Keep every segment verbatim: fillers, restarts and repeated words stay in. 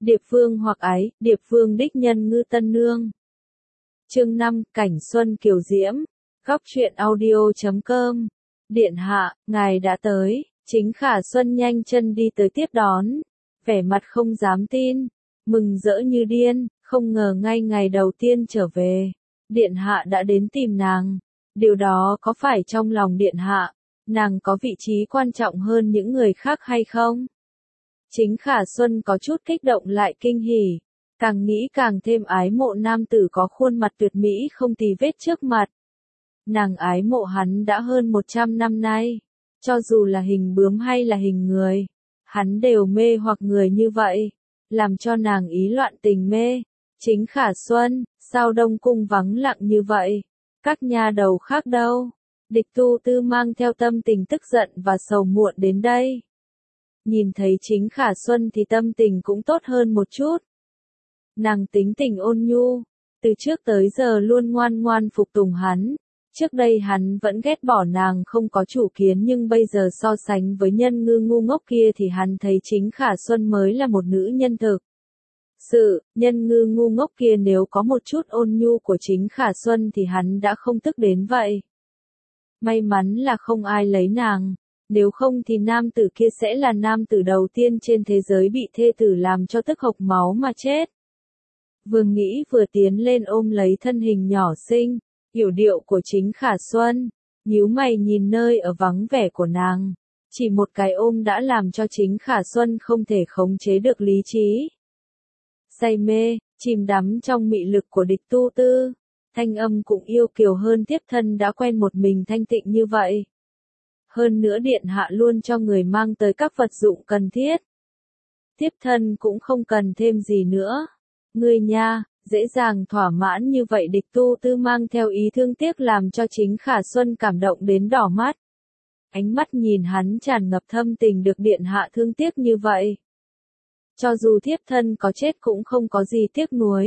Điệp Vương hoặc ái, Điệp Vương đích nhân Ngư Tân Nương. Chương năm, Cảnh Xuân Kiều Diễm. Góc truyện audio chấm com. Điện hạ, ngài đã tới. Chính Khả Xuân nhanh chân đi tới tiếp đón. Vẻ mặt không dám tin. Mừng rỡ như điên, không ngờ ngay ngày đầu tiên trở về. Điện hạ đã đến tìm nàng. Điều đó có phải trong lòng điện hạ, nàng có vị trí quan trọng hơn những người khác hay không? Chính Khả Xuân có chút kích động lại kinh hỉ, càng nghĩ càng thêm ái mộ nam tử có khuôn mặt tuyệt mỹ không tì vết trước mặt. Nàng ái mộ hắn đã hơn một trăm năm nay, cho dù là hình bướm hay là hình người, hắn đều mê hoặc người như vậy, làm cho nàng ý loạn tình mê. Chính Khả Xuân, sao Đông Cung vắng lặng như vậy? Các nha đầu khác đâu? Địch Tu Tư mang theo tâm tình tức giận và sầu muộn đến đây. Nhìn thấy Chính Khả Xuân thì tâm tình cũng tốt hơn một chút. Nàng tính tình ôn nhu, từ trước tới giờ luôn ngoan ngoan phục tùng hắn. Trước đây hắn vẫn ghét bỏ nàng không có chủ kiến, nhưng bây giờ so sánh với nhân ngư ngu ngốc kia thì hắn thấy Chính Khả Xuân mới là một nữ nhân thực sự. Nhân ngư ngu ngốc kia nếu có một chút ôn nhu của Chính Khả Xuân thì hắn đã không tức đến vậy. May mắn là không ai lấy nàng, nếu không thì nam tử kia sẽ là nam tử đầu tiên trên thế giới bị thê tử làm cho tức hộc máu mà chết. Vừa nghĩ vừa tiến lên ôm lấy thân hình nhỏ xinh, yểu điệu của Chính Khả Xuân, nhíu mày nhìn nơi ở vắng vẻ của nàng. Chỉ một cái ôm đã làm cho Chính Khả Xuân không thể khống chế được lý trí. Say mê, chìm đắm trong mị lực của Địch Tu Tư, thanh âm cũng yêu kiều hơn thiếp thân đã quen một mình thanh tịnh như vậy. Hơn nữa điện hạ luôn cho người mang tới các vật dụng cần thiết. Thiếp thân cũng không cần thêm gì nữa. Ngươi nha, dễ dàng thỏa mãn như vậy. Địch Tu Tư mang theo ý thương tiếc làm cho Chính Khả Xuân cảm động đến đỏ mắt. Ánh mắt nhìn hắn tràn ngập thâm tình, được điện hạ thương tiếc như vậy. Cho dù thiếp thân có chết cũng không có gì tiếc nuối.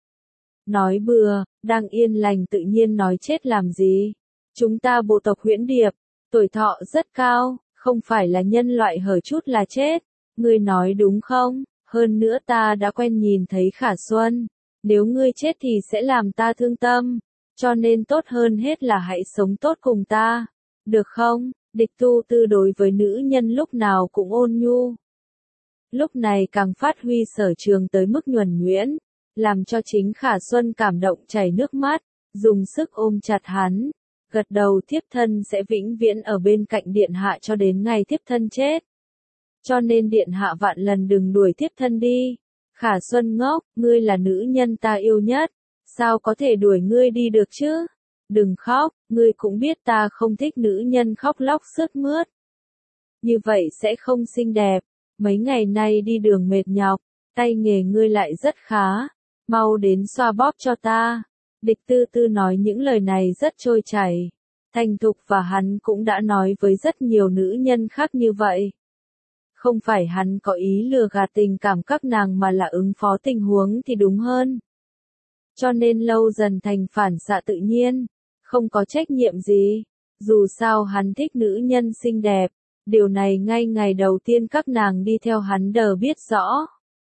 Nói bừa, đang yên lành tự nhiên nói chết làm gì. Chúng ta bộ tộc Huyễn Điệp, tuổi thọ rất cao, không phải là nhân loại hở chút là chết. Ngươi nói đúng không? Hơn nữa ta đã quen nhìn thấy Khả Xuân. Nếu ngươi chết thì sẽ làm ta thương tâm. Cho nên tốt hơn hết là hãy sống tốt cùng ta. Được không? Địch Tu Tư đối với nữ nhân lúc nào cũng ôn nhu. Lúc này càng phát huy sở trường tới mức nhuần nhuyễn, làm cho Chính Khả Xuân cảm động chảy nước mắt, dùng sức ôm chặt hắn, gật đầu thiếp thân sẽ vĩnh viễn ở bên cạnh điện hạ cho đến ngày thiếp thân chết. Cho nên điện hạ vạn lần đừng đuổi thiếp thân đi. Khả Xuân ngốc, ngươi là nữ nhân ta yêu nhất, sao có thể đuổi ngươi đi được chứ? Đừng khóc, ngươi cũng biết ta không thích nữ nhân khóc lóc sướt mướt. Như vậy sẽ không xinh đẹp. Mấy ngày nay đi đường mệt nhọc, tay nghề ngươi lại rất khá, mau đến xoa bóp cho ta. Địch Tư Tư nói những lời này rất trôi chảy, thành thục, và hắn cũng đã nói với rất nhiều nữ nhân khác như vậy. Không phải hắn có ý lừa gạt tình cảm các nàng mà là ứng phó tình huống thì đúng hơn. Cho nên lâu dần thành phản xạ tự nhiên, không có trách nhiệm gì. Dù sao hắn thích nữ nhân xinh đẹp. Điều này ngay ngày đầu tiên các nàng đi theo hắn đều biết rõ.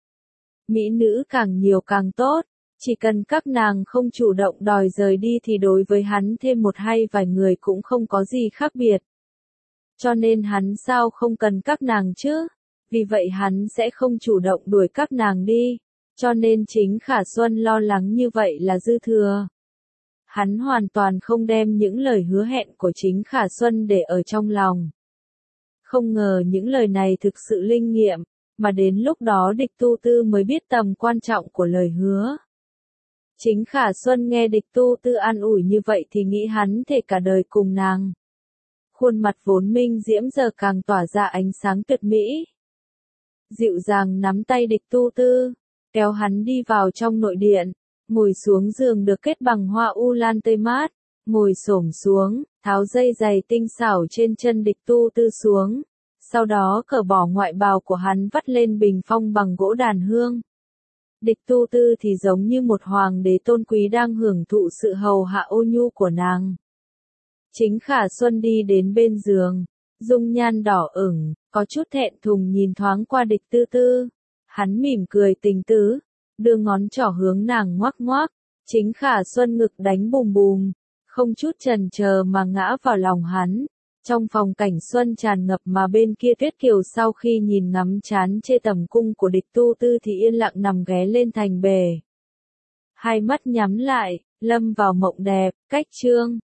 Mỹ nữ càng nhiều càng tốt, chỉ cần các nàng không chủ động đòi rời đi thì đối với hắn thêm một hay vài người cũng không có gì khác biệt. Cho nên hắn sao không cần các nàng chứ? Vì vậy hắn sẽ không chủ động đuổi các nàng đi. Cho nên Chính Khả Xuân lo lắng như vậy là dư thừa. Hắn hoàn toàn không đem những lời hứa hẹn của Chính Khả Xuân để ở trong lòng. Không ngờ những lời này thực sự linh nghiệm, mà đến lúc đó Địch Tu Tư mới biết tầm quan trọng của lời hứa. Chính Khả Xuân nghe Địch Tu Tư an ủi như vậy thì nghĩ hắn thể cả đời cùng nàng. Khuôn mặt vốn minh diễm giờ càng tỏa ra ánh sáng tuyệt mỹ. Dịu dàng nắm tay Địch Tu Tư, kéo hắn đi vào trong nội điện, ngồi xuống giường được kết bằng hoa u lan tươi mát. Ngồi xổm xuống, tháo dây giày tinh xảo trên chân Địch Tu Tư xuống, sau đó cởi bỏ ngoại bào của hắn vắt lên bình phong bằng gỗ đàn hương. Địch Tu Tư thì giống như một hoàng đế tôn quý đang hưởng thụ sự hầu hạ ô nhu của nàng. Chính Khả Xuân đi đến bên giường, dung nhan đỏ ửng, có chút thẹn thùng nhìn thoáng qua Địch Tu Tư. Hắn mỉm cười tình tứ, đưa ngón trỏ hướng nàng ngoắc ngoắc, Chính Khả Xuân ngực đánh bùm bùm, không chút chần chờ mà ngã vào lòng hắn. Trong phòng cảnh xuân tràn ngập mà bên kia Tuyết Kiều sau khi nhìn ngắm chán chê tầm cung của địch tu tư thì yên lặng nằm ghé lên thành bề. Hai mắt nhắm lại, lâm vào mộng đẹp, cách chương.